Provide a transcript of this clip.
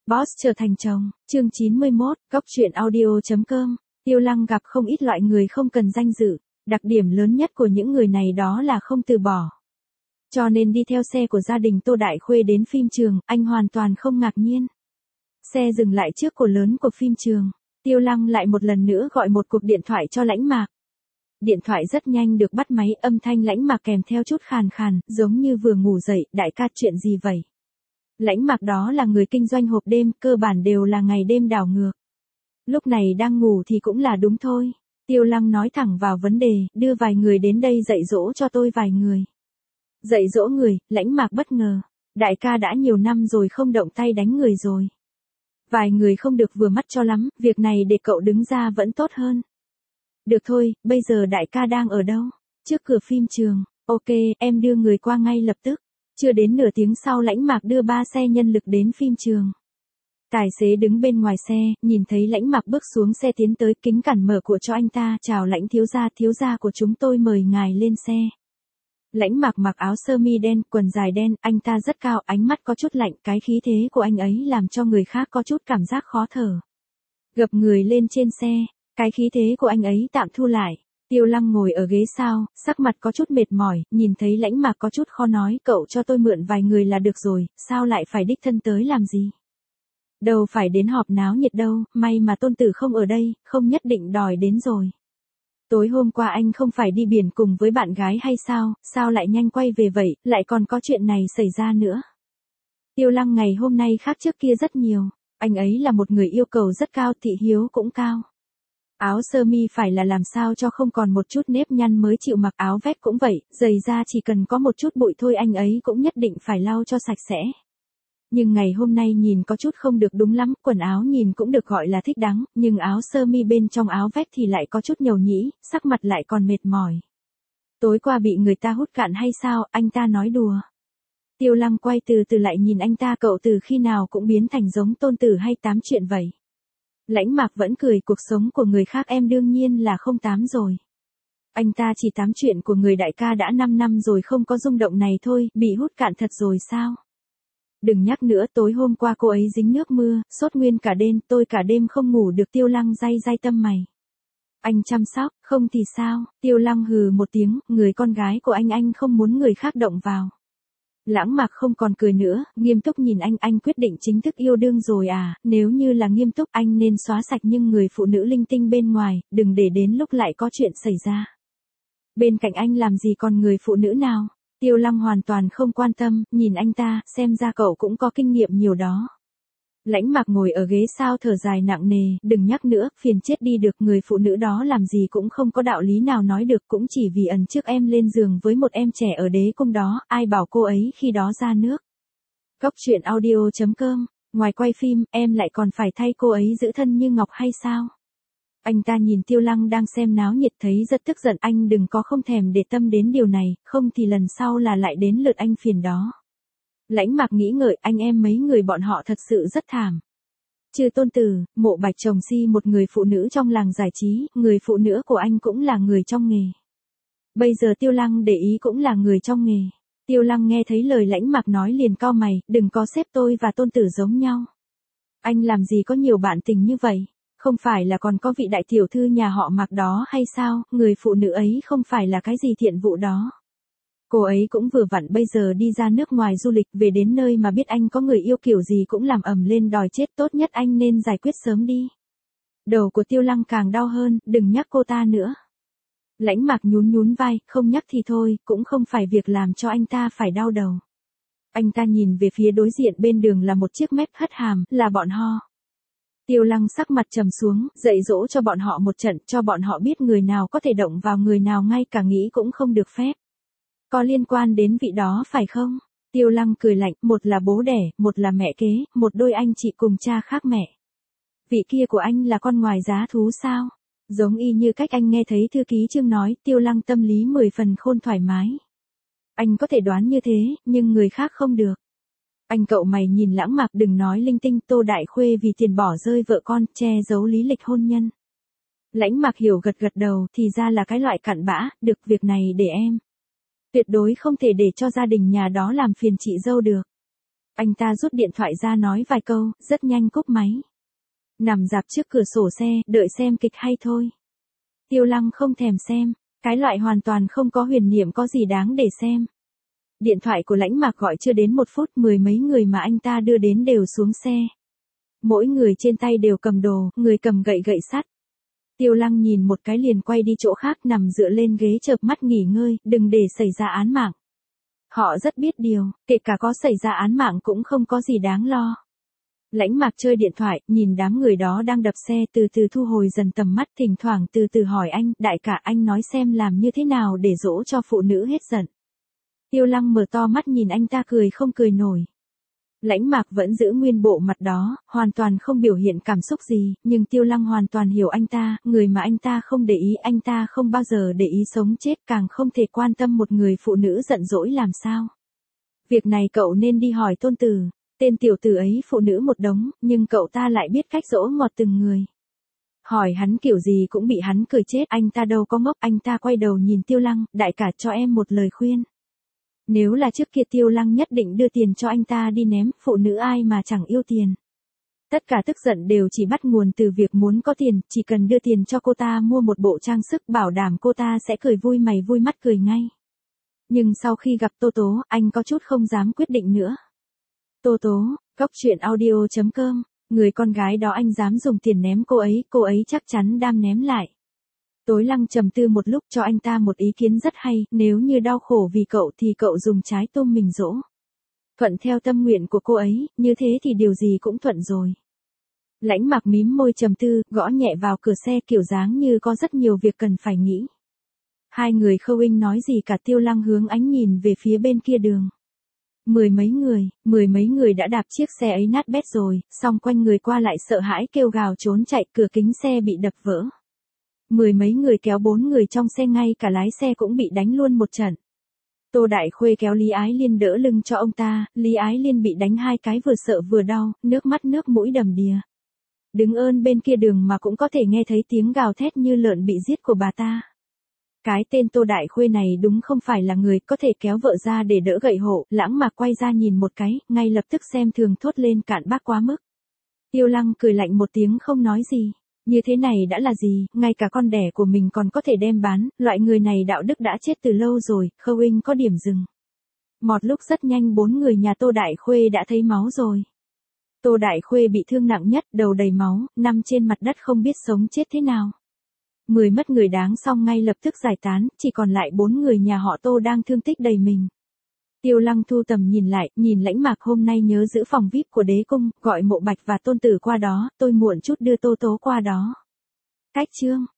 Boss trở thành chồng, chương 91, Góc truyện audio.com. Tiêu Lăng gặp không ít loại người không cần danh dự, đặc điểm lớn nhất của những người này đó là không từ bỏ. Cho nên đi theo xe của gia đình Tô Đại Khuê đến phim trường, anh hoàn toàn không ngạc nhiên. Xe dừng lại trước cổ lớn của phim trường, Tiêu Lăng lại một lần nữa gọi một cuộc điện thoại cho Lãnh Mạc. Điện thoại rất nhanh được bắt máy, âm thanh Lãnh Mạc kèm theo chút khàn khàn, giống như vừa ngủ dậy. Đại ca, chuyện gì vậy? Lãnh Mạc đó là người kinh doanh hộp đêm, cơ bản đều là ngày đêm đảo ngược. Lúc này đang ngủ thì cũng là đúng thôi. Tiêu Lăng nói thẳng vào vấn đề, đưa vài người đến đây dạy dỗ cho tôi vài người. Dạy dỗ người? Lãnh Mạc bất ngờ. Đại ca đã nhiều năm rồi không động tay đánh người rồi. Vài người không được vừa mắt cho lắm, việc này để cậu đứng ra vẫn tốt hơn. Được thôi, bây giờ đại ca đang ở đâu? Trước cửa phim trường. Ok, em đưa người qua ngay lập tức. Chưa đến nửa tiếng sau, Lãnh Mạc đưa 3 xe nhân lực đến phim trường. Tài xế đứng bên ngoài xe, nhìn thấy Lãnh Mạc bước xuống xe tiến tới, kính cản mở cửa cho anh ta. Chào Lãnh thiếu gia của chúng tôi mời ngài lên xe. Lãnh Mạc mặc áo sơ mi đen, quần dài đen, anh ta rất cao, ánh mắt có chút lạnh, cái khí thế của anh ấy làm cho người khác có chút cảm giác khó thở. Gập người lên trên xe, cái khí thế của anh ấy tạm thu lại. Tiêu Lăng ngồi ở ghế sau, sắc mặt có chút mệt mỏi, nhìn thấy Lãnh Mạc có chút khó nói, cậu cho tôi mượn vài người là được rồi, sao lại phải đích thân tới làm gì? Đâu phải đến họp náo nhiệt đâu, may mà tôn tử không ở đây, không nhất định đòi đến rồi. Tối hôm qua anh không phải đi biển cùng với bạn gái hay sao lại nhanh quay về vậy, lại còn có chuyện này xảy ra nữa. Tiêu Lăng ngày hôm nay khác trước kia rất nhiều, anh ấy là một người yêu cầu rất cao, thị hiếu cũng cao. Áo sơ mi phải là làm sao cho không còn một chút nếp nhăn mới chịu mặc, áo vest cũng vậy, giày da chỉ cần có một chút bụi thôi anh ấy cũng nhất định phải lau cho sạch sẽ. Nhưng ngày hôm nay nhìn có chút không được đúng lắm, quần áo nhìn cũng được gọi là thích đáng, nhưng áo sơ mi bên trong áo vest thì lại có chút nhầu nhĩ, sắc mặt lại còn mệt mỏi. Tối qua bị người ta hút cạn hay sao, anh ta nói đùa. Tiêu Lăng quay từ từ lại nhìn anh ta, cậu từ khi nào cũng biến thành giống tôn tử hay tám chuyện vậy? Lãnh Mạc vẫn cười, cuộc sống của người khác em đương nhiên là không tám rồi. Anh ta chỉ tám chuyện của người đại ca đã 5 năm rồi không có rung động này thôi, bị hút cạn thật rồi sao? Đừng nhắc nữa, tối hôm qua cô ấy dính nước mưa, sốt nguyên cả đêm, tôi cả đêm không ngủ được. Tiêu Lăng day tâm mày. Anh chăm sóc, không thì sao? Tiêu Lăng hừ một tiếng, người con gái của anh không muốn người khác động vào. Lãng Mạc không còn cười nữa, nghiêm túc nhìn anh quyết định chính thức yêu đương rồi à? Nếu như là nghiêm túc anh nên xóa sạch những người phụ nữ linh tinh bên ngoài, đừng để đến lúc lại có chuyện xảy ra. Bên cạnh anh làm gì còn người phụ nữ nào? Tiêu Lăng hoàn toàn không quan tâm, nhìn anh ta, xem ra cậu cũng có kinh nghiệm nhiều đó. Lãnh Mạc ngồi ở ghế sau thở dài nặng nề, đừng nhắc nữa, phiền chết đi được, người phụ nữ đó làm gì cũng không có đạo lý nào nói được, cũng chỉ vì ẩn trước em lên giường với một em trẻ ở đế cung đó, ai bảo cô ấy khi đó ra nước. Góc truyện audio.com, ngoài quay phim, em lại còn phải thay cô ấy giữ thân như ngọc hay sao? Anh ta nhìn Tiêu Lăng đang xem náo nhiệt thấy rất tức giận, anh đừng có không thèm để tâm đến điều này, không thì lần sau là lại đến lượt anh phiền đó. Lãnh Mạc nghĩ ngợi, anh em mấy người bọn họ thật sự rất thảm. Trừ tôn tử, Mộ Bạch chồng si một người phụ nữ trong làng giải trí, người phụ nữ của anh cũng là người trong nghề. Bây giờ Tiêu Lăng để ý cũng là người trong nghề. Tiêu Lăng nghe thấy lời Lãnh Mạc nói liền cau mày, đừng có xếp tôi và tôn tử giống nhau. Anh làm gì có nhiều bạn tình như vậy? Không phải là còn có vị đại tiểu thư nhà họ Mạc đó hay sao, người phụ nữ ấy không phải là cái gì thiện vụ đó. Cô ấy cũng vừa vặn bây giờ đi ra nước ngoài du lịch, về đến nơi mà biết anh có người yêu kiểu gì cũng làm ầm lên đòi chết, tốt nhất anh nên giải quyết sớm đi. Đầu của Tiêu Lăng càng đau hơn, đừng nhắc cô ta nữa. Lãnh Mạc nhún vai, không nhắc thì thôi, cũng không phải việc làm cho anh ta phải đau đầu. Anh ta nhìn về phía đối diện bên đường là một chiếc mép hất hàm, là bọn họ. Tiêu Lăng sắc mặt trầm xuống, dạy dỗ cho bọn họ một trận, cho bọn họ biết người nào có thể động vào người nào, ngay cả nghĩ cũng không được phép. Có liên quan đến vị đó phải không? Tiêu Lăng cười lạnh, một là bố đẻ, một là mẹ kế, một đôi anh chị cùng cha khác mẹ. Vị kia của anh là con ngoài giá thú sao? Giống y như cách anh nghe thấy thư ký Trương nói, Tiêu Lăng tâm lý 10 phần khôn thoải mái. Anh có thể đoán như thế, nhưng người khác không được. Anh cậu mày nhìn Lãng Mạc, đừng nói linh tinh, Tô Đại Khuê vì tiền bỏ rơi vợ con, che giấu lý lịch hôn nhân. Lãnh Mạc hiểu gật đầu, thì ra là cái loại cặn bã, được, việc này để em. Tuyệt đối không thể để cho gia đình nhà đó làm phiền chị dâu được. Anh ta rút điện thoại ra nói vài câu, rất nhanh cúp máy. Nằm rạp trước cửa sổ xe, đợi xem kịch hay thôi. Tiêu Lăng không thèm xem, cái loại hoàn toàn không có huyền niệm có gì đáng để xem. Điện thoại của Lãnh Mạc gọi chưa đến 1 phút, 10 mấy người mà anh ta đưa đến đều xuống xe. Mỗi người trên tay đều cầm đồ, người cầm gậy sắt. Tiêu Lăng nhìn một cái liền quay đi chỗ khác, nằm dựa lên ghế chợp mắt nghỉ ngơi, đừng để xảy ra án mạng. Họ rất biết điều, kể cả có xảy ra án mạng cũng không có gì đáng lo. Lãnh Mạc chơi điện thoại, nhìn đám người đó đang đập xe, từ từ thu hồi dần tầm mắt, thỉnh thoảng từ từ hỏi anh, đại ca anh nói xem làm như thế nào để dỗ cho phụ nữ hết giận. Tiêu Lăng mở to mắt nhìn anh ta cười không cười nổi. Lãnh Mạc vẫn giữ nguyên bộ mặt đó, hoàn toàn không biểu hiện cảm xúc gì, nhưng Tiêu Lăng hoàn toàn hiểu anh ta, người mà anh ta không để ý, anh ta không bao giờ để ý sống chết, càng không thể quan tâm một người phụ nữ giận dỗi làm sao. Việc này cậu nên đi hỏi Tôn Tử, tên tiểu tử ấy phụ nữ một đống, nhưng cậu ta lại biết cách dỗ ngọt từng người. Hỏi hắn kiểu gì cũng bị hắn cười chết, anh ta đâu có ngốc, anh ta quay đầu nhìn Tiêu Lăng, đại ca cho em một lời khuyên. Nếu là trước kia Tiêu Lăng nhất định đưa tiền cho anh ta đi ném, phụ nữ ai mà chẳng yêu tiền. Tất cả tức giận đều chỉ bắt nguồn từ việc muốn có tiền, chỉ cần đưa tiền cho cô ta mua một bộ trang sức bảo đảm cô ta sẽ cười vui mày vui mắt cười ngay. Nhưng sau khi gặp Tô Tố, anh có chút không dám quyết định nữa. Tô Tố, Goctruyện.audio.com, người con gái đó anh dám dùng tiền ném cô ấy chắc chắn đam ném lại. Tối Lăng trầm tư một lúc cho anh ta một ý kiến rất hay, nếu như đau khổ vì cậu thì cậu dùng trái tôm mình dỗ. Thuận theo tâm nguyện của cô ấy, như thế thì điều gì cũng thuận rồi. Lãnh Mạc mím môi trầm tư, gõ nhẹ vào cửa xe kiểu dáng như có rất nhiều việc cần phải nghĩ. Hai người khâu inh nói gì cả, Tiêu Lăng hướng ánh nhìn về phía bên kia đường. Mười mấy người đã đạp chiếc xe ấy nát bét rồi, song quanh người qua lại sợ hãi kêu gào trốn chạy, cửa kính xe bị đập vỡ. Mười mấy người kéo 4 người trong xe, ngay cả lái xe cũng bị đánh luôn một trận. Tô Đại Khuê kéo Lý Ái Liên đỡ lưng cho ông ta, Lý Ái Liên bị đánh 2 cái vừa sợ vừa đau, nước mắt nước mũi đầm đìa. Đứng ơn bên kia đường mà cũng có thể nghe thấy tiếng gào thét như lợn bị giết của bà ta. Cái tên Tô Đại Khuê này đúng không phải là người có thể kéo vợ ra để đỡ gậy hộ, Lãng Mạc quay ra nhìn một cái, ngay lập tức xem thường thốt lên cạn bác quá mức. Tiêu Lăng cười lạnh một tiếng không nói gì. Như thế này đã là gì, ngay cả con đẻ của mình còn có thể đem bán, loại người này đạo đức đã chết từ lâu rồi, khâu inh có điểm dừng. Một lúc rất nhanh 4 người nhà Tô Đại Khuê đã thấy máu rồi. Tô Đại Khuê bị thương nặng nhất, đầu đầy máu, nằm trên mặt đất không biết sống chết thế nào. 10 mất người đáng xong ngay lập tức giải tán, chỉ còn lại 4 người nhà họ Tô đang thương tích đầy mình. Tiêu Lăng thu tầm nhìn lại, nhìn Lãnh Mạc hôm nay nhớ giữ phòng VIP của đế cung, gọi Mộ Bạch và Tôn Tử qua đó, tôi muộn chút đưa Tô Tố qua đó. Cách chương.